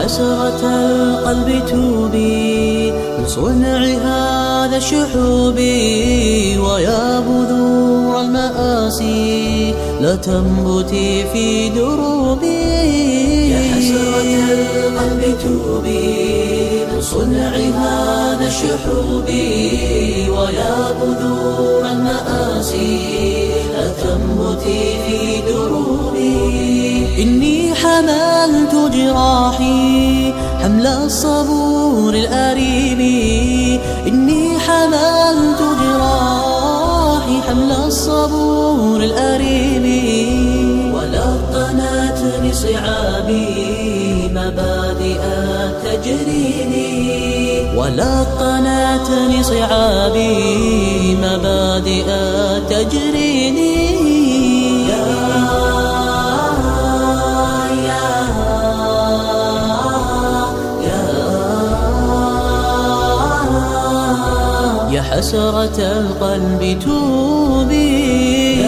حسرة القلب توبي من صنع هذا الشحوب، ويا بذور المآسي لا تنبتي في دروبي. يا حسرة القلب توبي من صنع هذا الشحوب، ويا بذور المآسي لا تنبتي في دروبي. إني حملت جراحي حمل الصبور الأريب، إني حملت جراحي حمل الصبور الأريب. ولقنتني صعابي مبادئ التجريد، ولقنتني صعابي مبادئ التجريد. يا حسرة القلب توبي،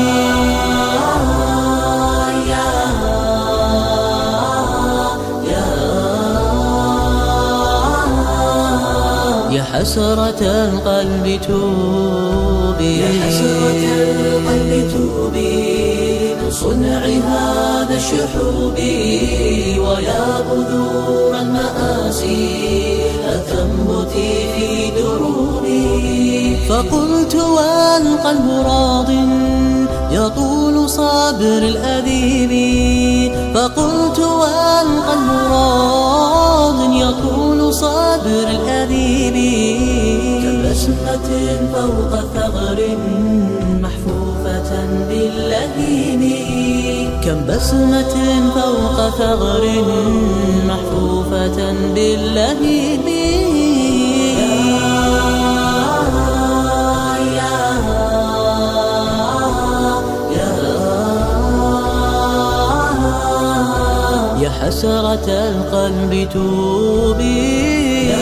يا حسرة القلب توبي، يا حسرة القلب توبي من صنع هذا الشحوب، ويا بذور المآسي لا تنبتي في دروبي. فقلت والقلب راض يطول صبر الأديب، فقلت والقلب راض يطول صبر الأديب. كبسمة فوق ثغر محفوفة باللهيب، كم بسمة فوق ثغر محفوفة باللهيب. يا حسرة القلب توبي،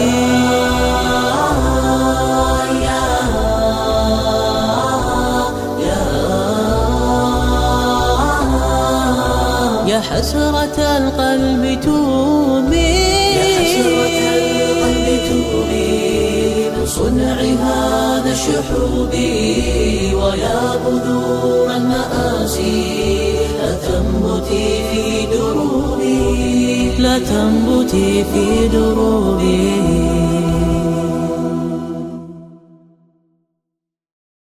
يا حسرة القلب توبي، يا حسرة القلب توبي من صنع هذا الشحوب، ويا بذور المآسي لا تنبتي في دروبي، لا تنبتي في دروبي.